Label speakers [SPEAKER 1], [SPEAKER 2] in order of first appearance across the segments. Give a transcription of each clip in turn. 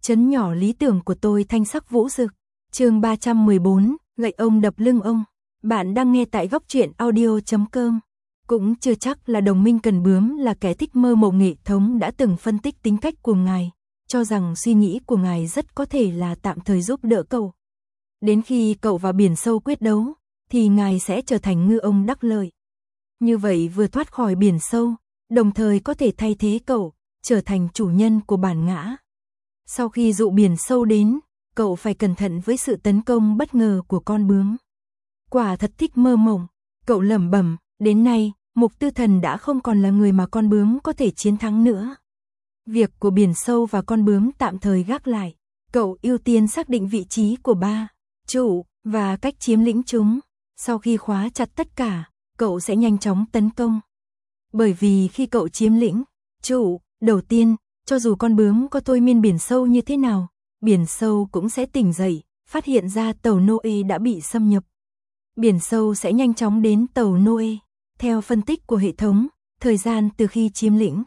[SPEAKER 1] Trấn nhỏ lý tưởng của tôi thanh sắc vũ rực. Chương 314, gậy ông đập lưng ông. Bạn đang nghe tại góc truyện audio.com. Cũng chưa chắc là đồng minh Cần Bướm là kẻ thích mơ mộng nghệ thống đã từng phân tích tính cách của ngài, cho rằng suy nghĩ của ngài rất có thể là tạm thời giúp đỡ cậu. Đến khi cậu và biển sâu quyết đấu, thì ngài sẽ trở thành ngư ông đắc lợi. Như vậy vừa thoát khỏi biển sâu, đồng thời có thể thay thế cậu, trở thành chủ nhân của bản ngã. Sau khi dụ biển sâu đến, cậu phải cẩn thận với sự tấn công bất ngờ của con bướm. Quả thật thích mơ mộng, cậu lẩm bẩm, đến nay, Mục Tư Thần đã không còn là người mà con bướm có thể chiến thắng nữa. Việc của biển sâu và con bướm tạm thời gác lại, cậu ưu tiên xác định vị trí của ba chủ và cách chiếm lĩnh chúng. Sau khi khóa chặt tất cả, cậu sẽ nhanh chóng tấn công. Bởi vì khi cậu chiếm lĩnh chủ đầu tiên, cho dù con bướm có thôi miên biển sâu như thế nào, biển sâu cũng sẽ tỉnh dậy, phát hiện ra tàu Noe đã bị xâm nhập. Biển sâu sẽ nhanh chóng đến tàu Noe. Theo phân tích của hệ thống, thời gian từ khi chiếm lĩnh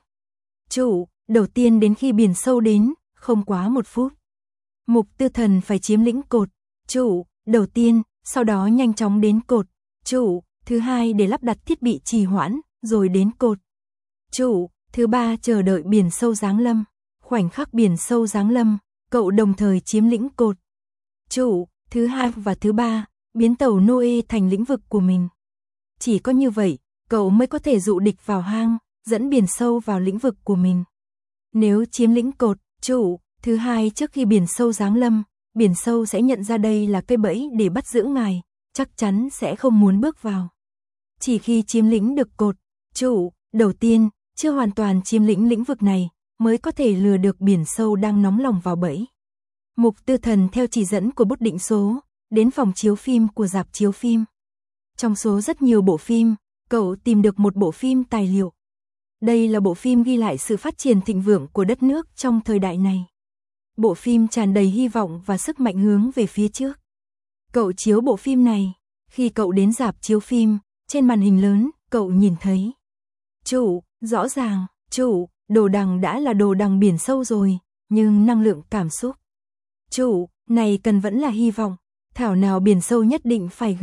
[SPEAKER 1] chủ đầu tiên đến khi biển sâu đến, không quá 1 phút. Mục Tư Thần phải chiếm lĩnh cột chủ đầu tiên, sau đó nhanh chóng đến cột chủ thứ hai để lắp đặt thiết bị trì hoãn, rồi đến cột chủ thứ ba chờ đợi biển sâu giáng lâm. Khoảnh khắc biển sâu giáng lâm, cậu đồng thời chiếm lĩnh cột chủ thứ hai và thứ ba, biến tàu Noe thành lĩnh vực của mình. Chỉ có như vậy, cậu mới có thể dụ địch vào hang, dẫn biển sâu vào lĩnh vực của mình. Nếu chiếm lĩnh cột chủ thứ hai trước khi biển sâu giáng lâm, biển sâu sẽ nhận ra đây là cây bẫy để bắt giữ ngài, chắc chắn sẽ không muốn bước vào. Chỉ khi chiếm lĩnh được cột chủ đầu tiên, chưa hoàn toàn chiếm lĩnh lĩnh vực này, mới có thể lừa được biển sâu đang nóng lòng vào bẫy. Mục Tư Thần theo chỉ dẫn của bút định số, đến phòng chiếu phim của rạp chiếu phim. Trong số rất nhiều bộ phim, cậu tìm được một bộ phim tài liệu. Đây là bộ phim ghi lại sự phát triển thịnh vượng của đất nước trong thời đại này. Bộ phim tràn đầy hy vọng và sức mạnh hướng về phía trước. Cậu chiếu bộ phim này, khi cậu đến rạp chiếu phim, trên màn hình lớn, cậu nhìn thấy chủ, rõ ràng, chủ, đồ đằng đã là đồ đằng biển sâu rồi, nhưng năng lượng cảm xúc chủ này cần vẫn là hy vọng, thảo nào biển sâu nhất định phải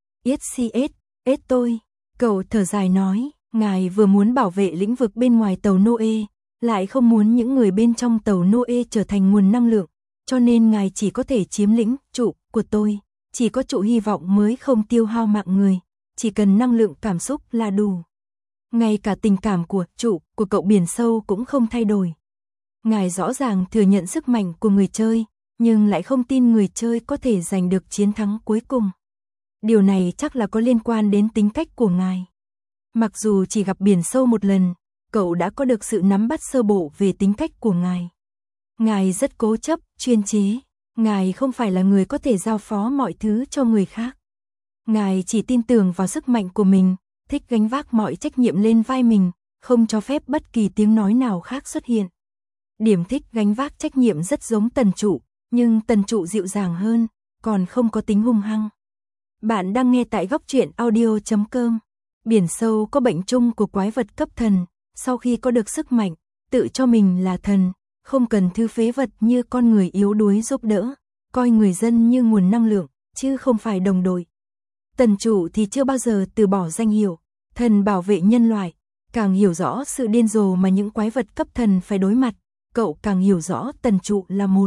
[SPEAKER 1] GXCS tôi. Cậu thở dài nói, ngài vừa muốn bảo vệ lĩnh vực bên ngoài tàu Noe, lại không muốn những người bên trong tàu Noe trở thành nguồn năng lượng, cho nên ngài chỉ có thể chiếm lĩnh trụ của tôi, chỉ có trụ hy vọng mới không tiêu hao mạng người, chỉ cần năng lượng cảm xúc là đủ. Ngay cả tình cảm của trụ của cậu biển sâu cũng không thay đổi. Ngài rõ ràng thừa nhận sức mạnh của người chơi, nhưng lại không tin người chơi có thể giành được chiến thắng cuối cùng. Điều này chắc là có liên quan đến tính cách của ngài. Mặc dù chỉ gặp biển sâu một lần, cậu đã có được sự nắm bắt sơ bộ về tính cách của ngài. Ngài rất cố chấp, chuyên chế. Ngài không phải là người có thể giao phó mọi thứ cho người khác. Ngài chỉ tin tưởng vào sức mạnh của mình, thích gánh vác mọi trách nhiệm lên vai mình, không cho phép bất kỳ tiếng nói nào khác xuất hiện. Điểm thích gánh vác trách nhiệm rất giống Tần Trụ, nhưng Tần Trụ dịu dàng hơn, còn không có tính hung hăng. Bạn đang nghe tại góc truyện audio.com. Biển sâu có bệnh chung của quái vật cấp thần, sau khi có được sức mạnh, tự cho mình là thần, không cần thứ phế vật như con người yếu đuối giúp đỡ, coi người dân như nguồn năng lượng, chứ không phải đồng đội. Tần Chủ thì chưa bao giờ từ bỏ danh hiệu thần bảo vệ nhân loại, càng hiểu rõ sự điên rồ mà những quái vật cấp thần phải đối mặt, cậu càng hiểu rõ Tần Trụ là một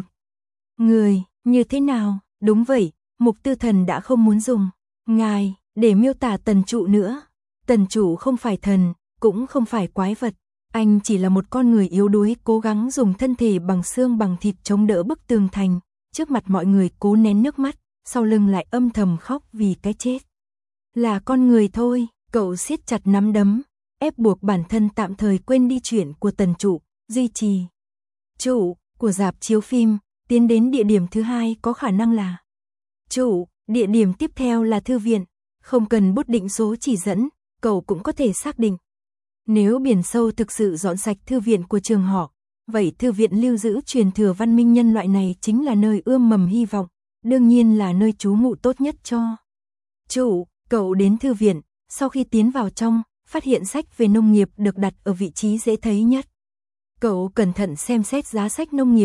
[SPEAKER 1] người như thế nào. Đúng vậy, Mục Tư Thần đã không muốn dùng ngài để miêu tả Tần Trụ nữa. Tần Trụ không phải thần, cũng không phải quái vật, anh chỉ là một con người yếu đuối cố gắng dùng thân thể bằng xương bằng thịt chống đỡ bức tường thành, trước mặt mọi người cố nén nước mắt, sau lưng lại âm thầm khóc vì cái chết. Là con người thôi, cậu siết chặt nắm đấm, ép buộc bản thân tạm thời quên đi chuyện của Tần Trụ, duy trì chủ của rạp chiếu phim, tiến đến địa điểm thứ hai có khả năng là chủ, địa điểm tiếp theo là thư viện, không cần bút định số chỉ dẫn, cậu cũng có thể xác định. Nếu biển sâu thực sự dọn sạch thư viện của trường họ, vậy thư viện lưu giữ truyền thừa văn minh nhân loại này chính là nơi ươm mầm hy vọng, đương nhiên là nơi trú ngụ tốt nhất cho chủ. Cậu đến thư viện, sau khi tiến vào trong, phát hiện sách về nông nghiệp được đặt ở vị trí dễ thấy nhất. Cậu cẩn thận xem xét giá sách nông nghiệp,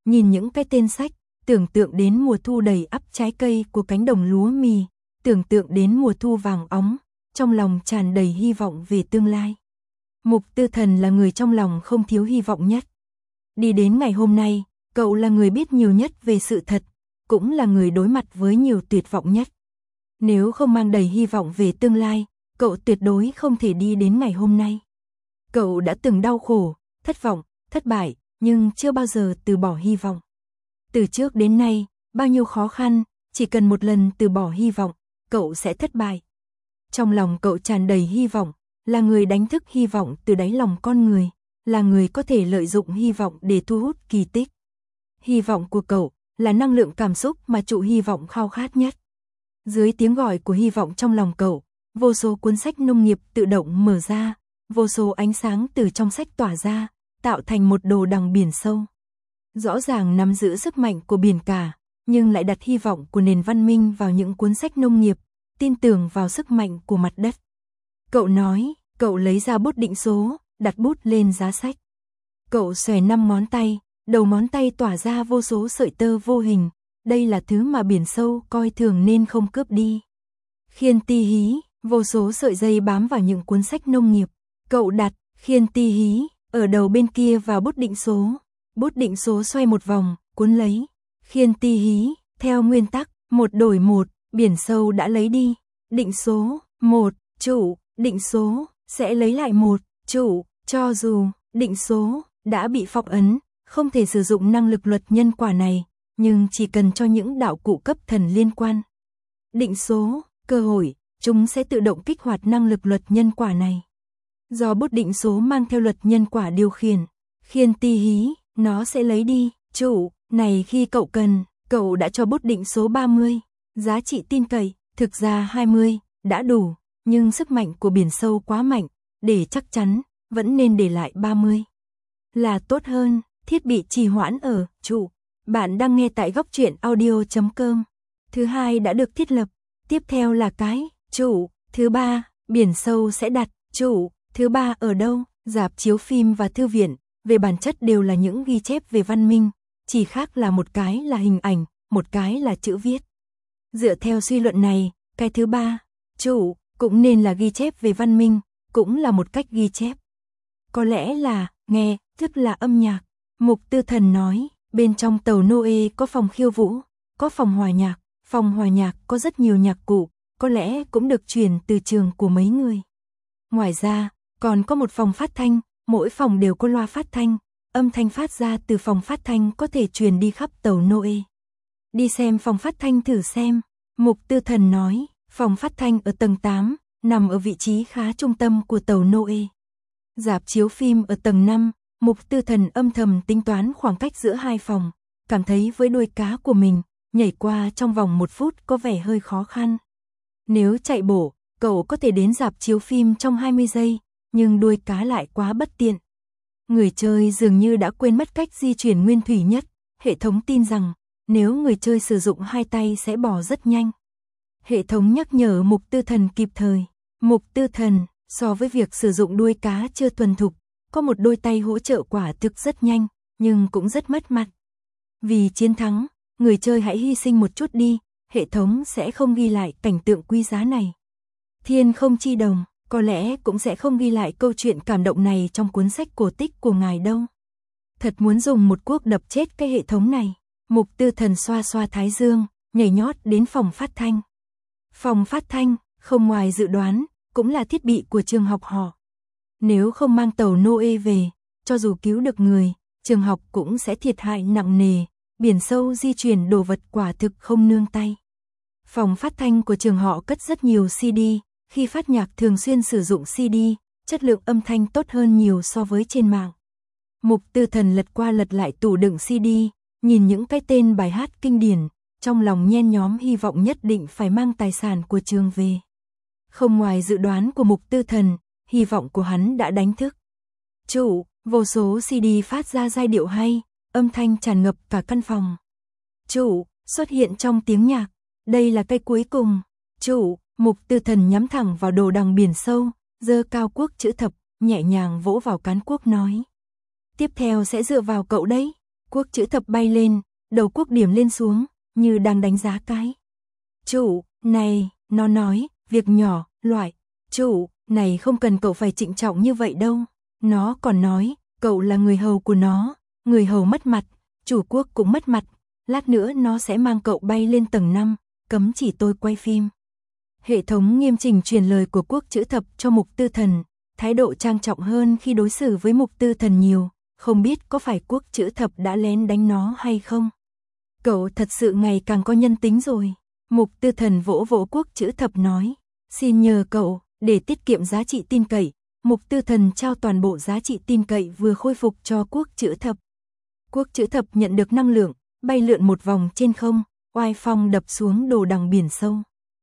[SPEAKER 1] nhìn những cái tên sách, tưởng tượng đến mùa thu đầy ắp trái cây của cánh đồng lúa mì, tưởng tượng đến mùa thu vàng óng, trong lòng tràn đầy hy vọng về tương lai. Mục Tư Thần là người trong lòng không thiếu hy vọng nhất. Đi đến ngày hôm nay, cậu là người biết nhiều nhất về sự thật, cũng là người đối mặt với nhiều tuyệt vọng nhất. Nếu không mang đầy hy vọng về tương lai, cậu tuyệt đối không thể đi đến ngày hôm nay. Cậu đã từng đau khổ, thất vọng, thất bại, nhưng chưa bao giờ từ bỏ hy vọng. Từ trước đến nay, bao nhiêu khó khăn, chỉ cần một lần từ bỏ hy vọng, cậu sẽ thất bại. Trong lòng cậu tràn đầy hy vọng, là người đánh thức hy vọng từ đáy lòng con người, là người có thể lợi dụng hy vọng để thu hút kỳ tích. Hy vọng của cậu là năng lượng cảm xúc mà trụ hy vọng khao khát nhất. Dưới tiếng gọi của hy vọng trong lòng cậu, vô số cuốn sách nông nghiệp tự động mở ra, vô số ánh sáng từ trong sách tỏa ra, tạo thành một đồ đằng biển sâu. Rõ ràng nắm giữ sức mạnh của biển cả, nhưng lại đặt hy vọng của nền văn minh vào những cuốn sách nông nghiệp, tin tưởng vào sức mạnh của mặt đất. Cậu nói, cậu lấy ra bút định số, đặt bút lên giá sách. Cậu xòe 5 ngón tay, đầu ngón tay tỏa ra vô số sợi tơ vô hình, đây là thứ mà biển sâu coi thường nên không cướp đi. Khiên ti hí, vô số sợi dây bám vào những cuốn sách nông nghiệp. Cậu đặt khiên ti hí ở đầu bên kia vào bút định số. Bút định số xoay một vòng, cuốn lấy khiên ti hí, theo nguyên tắc, một đổi một, biển sâu đã lấy đi. Định số 1, chủ, định số sẽ lấy lại 1, chủ, cho dù định số đã bị phong ấn, không thể sử dụng năng lực luật nhân quả này, nhưng chỉ cần cho những đạo cụ cấp thần liên quan. Định số, cơ hội, chúng sẽ tự động kích hoạt năng lực luật nhân quả này. Do bút định số mang theo luật nhân quả điều khiển, khiên ti hí, nó sẽ lấy đi, chủ, này khi cậu cần, cậu đã cho bút định số 30, giá trị tin cậy, thực ra 20, đã đủ, nhưng sức mạnh của biển sâu quá mạnh, để chắc chắn, vẫn nên để lại 30. Là tốt hơn, thiết bị trì hoãn ở, chủ. Bạn đang nghe tại góc truyện audio.com. Thứ hai đã được thiết lập, tiếp theo là cái, chủ. Thứ ba, biển sâu sẽ đặt, chủ. Thứ ba ở đâu? Rạp chiếu phim và thư viện, về bản chất đều là những ghi chép về văn minh, chỉ khác là một cái là hình ảnh, một cái là chữ viết. Dựa theo suy luận này, cái thứ ba, chủ, cũng nên là ghi chép về văn minh, cũng là một cách ghi chép. Có lẽ là, nghe, tức là âm nhạc. Mục Tư Thần nói, bên trong tàu Noe có phòng khiêu vũ, có phòng hòa nhạc có rất nhiều nhạc cụ, có lẽ cũng được truyền từ trường của mấy người. Ngoài ra, còn có một phòng phát thanh, mỗi phòng đều có loa phát thanh, âm thanh phát ra từ phòng phát thanh có thể truyền đi khắp tàu Noe. Đi xem phòng phát thanh thử xem, Mục Tư Thần nói, phòng phát thanh ở tầng 8, nằm ở vị trí khá trung tâm của tàu Noe. Rạp chiếu phim ở tầng 5, Mục Tư Thần âm thầm tính toán khoảng cách giữa hai phòng, cảm thấy với đuôi cá của mình, nhảy qua trong vòng 1 phút có vẻ hơi khó khăn. Nếu chạy bộ, cậu có thể đến rạp chiếu phim trong 20 giây, nhưng đuôi cá lại quá bất tiện. Người chơi dường như đã quên mất cách di chuyển nguyên thủy nhất, hệ thống tin rằng, nếu người chơi sử dụng hai tay sẽ bò rất nhanh. Hệ thống nhắc nhở Mục Tư Thần kịp thời. Mục Tư Thần, so với việc sử dụng đuôi cá chưa thuần thục, có một đôi tay hỗ trợ quả thực rất nhanh, nhưng cũng rất mất mặt. Vì chiến thắng, người chơi hãy hy sinh một chút đi, hệ thống sẽ không ghi lại cảnh tượng quý giá này. Thiên Không Chi Đồng, có lẽ cũng sẽ không ghi lại câu chuyện cảm động này trong cuốn sách cổ tích của ngài đâu. Thật muốn dùng một cuốc đập chết cái hệ thống này. Mục Tư Thần xoa xoa thái dương, nhảy nhót đến phòng phát thanh. Phòng phát thanh, không ngoài dự đoán, cũng là thiết bị của trường học họ. Nếu không mang tàu Noe về, cho dù cứu được người, trường học cũng sẽ thiệt hại nặng nề, biển sâu di chuyển đồ vật quả thực không nương tay. Phòng phát thanh của trường họ cất rất nhiều CD, khi phát nhạc thường xuyên sử dụng CD, chất lượng âm thanh tốt hơn nhiều so với trên mạng. Mục Tư Thần lật qua lật lại tủ đựng CD, nhìn những cái tên bài hát kinh điển, trong lòng nhen nhóm hy vọng nhất định phải mang tài sản của trường về. Không ngoài dự đoán của Mục Tư Thần, hy vọng của hắn đã đánh thức. Chủ, vô số CD phát ra giai điệu hay, âm thanh tràn ngập cả căn phòng. Chủ, xuất hiện trong tiếng nhạc, đây là cây cuối cùng. Chủ, Mục Tư Thần nhắm thẳng vào đồ đằng biển sâu, giơ cao cuốc chữ thập, nhẹ nhàng vỗ vào cán cuốc nói. Tiếp theo sẽ dựa vào cậu đấy. Quốc chữ thập bay lên, đầu quốc điểm lên xuống, như đang đánh giá cái. Chủ, này, nó nói, việc nhỏ, loại. Chủ, này không cần cậu phải trịnh trọng như vậy đâu. Nó còn nói, cậu là người hầu của nó, người hầu mất mặt, chủ quốc cũng mất mặt. Lát nữa nó sẽ mang cậu bay lên tầng 5, cấm chỉ tôi quay phim. Hệ thống nghiêm chỉnh truyền lời của quốc chữ thập cho Mục Tư Thần, thái độ trang trọng hơn khi đối xử với Mục Tư Thần nhiều, không biết có phải quốc chữ thập đã lén đánh nó hay không. Cậu thật sự ngày càng có nhân tính rồi. Mục Tư Thần vỗ vỗ quốc chữ thập nói, xin nhờ cậu, để tiết kiệm giá trị tin cậy, Mục Tư Thần trao toàn bộ giá trị tin cậy vừa khôi phục cho quốc chữ thập. Quốc chữ thập nhận được năng lượng, bay lượn một vòng trên không, oai phong đập xuống đồ đằng biển sâu.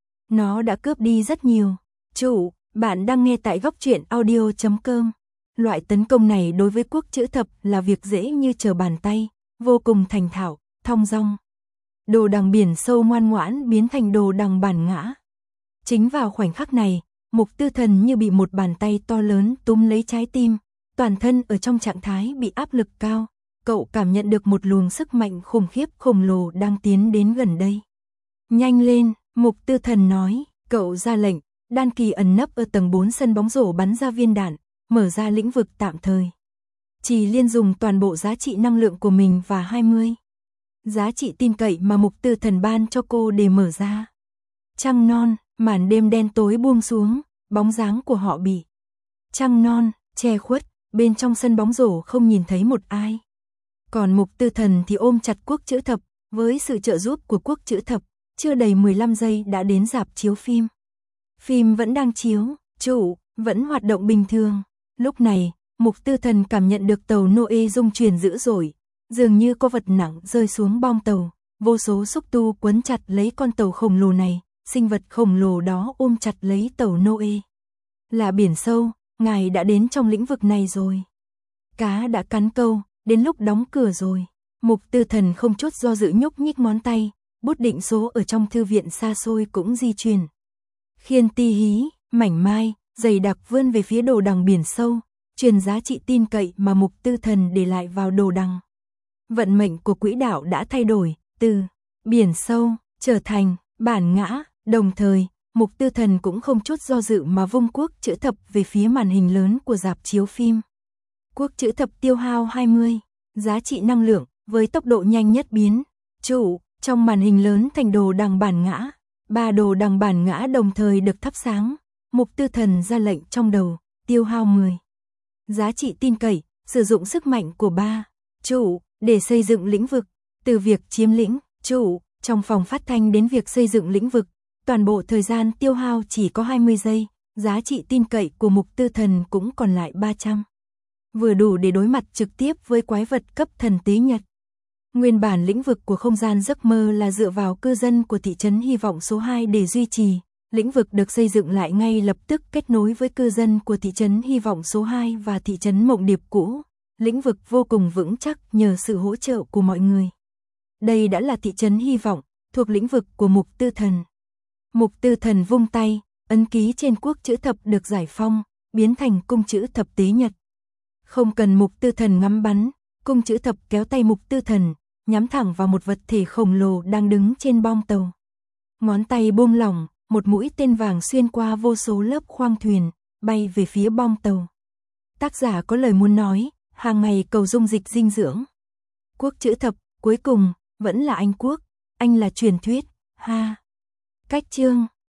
[SPEAKER 1] Nó đã cướp đi rất nhiều. Chủ, bạn đang nghe tại góc truyện audio.com. Loại tấn công này đối với quốc chữ thập là việc dễ như trở bàn tay, vô cùng thành thạo, thong dong. Đồ đằng biển sâu ngoan ngoãn biến thành đồ đằng bản ngã. Chính vào khoảnh khắc này, Mục Tư Thần như bị một bàn tay to lớn túm lấy trái tim, toàn thân ở trong trạng thái bị áp lực cao. Cậu cảm nhận được một luồng sức mạnh khủng khiếp khổng lồ đang tiến đến gần đây. Nhanh lên, Mục Tư Thần nói, cậu ra lệnh, đan kỳ ẩn nấp ở tầng 4 sân bóng rổ bắn ra viên đạn, mở ra lĩnh vực tạm thời. Chỉ Liên dùng toàn bộ giá trị năng lượng của mình và 20 giá trị tin cậy mà Mục Tư Thần ban cho cô để mở ra. Trăng non, màn đêm đen tối buông xuống, bóng dáng của họ bị trăng non che khuất, bên trong sân bóng rổ không nhìn thấy một ai. Còn Mục Tư Thần thì ôm chặt quốc chữ thập, với sự trợ giúp của quốc chữ thập, chưa đầy 15 giây đã đến rạp chiếu phim. Phim vẫn đang chiếu, chủ vẫn hoạt động bình thường. Lúc này, Mục Tư Thần cảm nhận được tàu Noe rung chuyển dữ dội, dường như có vật nặng rơi xuống bong tàu, vô số xúc tu quấn chặt lấy con tàu khổng lồ này, sinh vật khổng lồ đó ôm chặt lấy tàu Noe. Là biển sâu, ngài đã đến trong lĩnh vực này rồi. Cá đã cắn câu, đến lúc đóng cửa rồi. Mục Tư Thần không chút do dự nhúc nhích ngón tay, bút định số ở trong thư viện xa xôi cũng di chuyển. Khiên ti hí, mảnh mai, dày đặc vươn về phía đồ đằng biển sâu, truyền giá trị tin cậy mà Mục Tư Thần để lại vào đồ đằng. Vận mệnh của quỹ đạo đã thay đổi, từ biển sâu trở thành bản ngã, đồng thời, Mục Tư Thần cũng không chút do dự mà vung quốc chữ thập về phía màn hình lớn của rạp chiếu phim. Quốc chữ thập tiêu hao 20 giá trị năng lượng với tốc độ nhanh nhất biến. Chủ, trong màn hình lớn thành đồ đằng bản ngã, 3 đồ đằng bản ngã đồng thời được thắp sáng. Mục Tư Thần ra lệnh trong đầu, tiêu hao 10 giá trị tin cậy, sử dụng sức mạnh của 3 chủ để xây dựng lĩnh vực. Từ việc chiếm lĩnh chủ trong phòng phát thanh đến việc xây dựng lĩnh vực, toàn bộ thời gian tiêu hao chỉ có 20 giây, giá trị tin cậy của Mục Tư Thần cũng còn lại 300. Vừa đủ để đối mặt trực tiếp với quái vật cấp thần tế nhật. Nguyên bản lĩnh vực của không gian giấc mơ là dựa vào cư dân của thị trấn hy vọng số 2 để duy trì. Lĩnh vực được xây dựng lại ngay lập tức kết nối với cư dân của thị trấn hy vọng số 2 và thị trấn Mộng Điệp cũ. Lĩnh vực vô cùng vững chắc nhờ sự hỗ trợ của mọi người. Đây đã là thị trấn hy vọng, thuộc lĩnh vực của Mục Tư Thần. Mục Tư Thần vung tay, ấn ký trên quốc chữ thập được giải phong, biến thành cung chữ thập tế nhật. Không cần Mục Tư Thần ngắm bắn, cung chữ thập kéo tay Mục Tư Thần, nhắm thẳng vào một vật thể khổng lồ đang đứng trên bong tàu. Ngón tay buông lỏng, một mũi tên vàng xuyên qua vô số lớp khoang thuyền, bay về phía bong tàu. Tác giả có lời muốn nói, hàng ngày cầu dung dịch dinh dưỡng. Quốc chữ thập, cuối cùng, vẫn là Anh Quốc, anh là truyền thuyết, ha. Cách chương,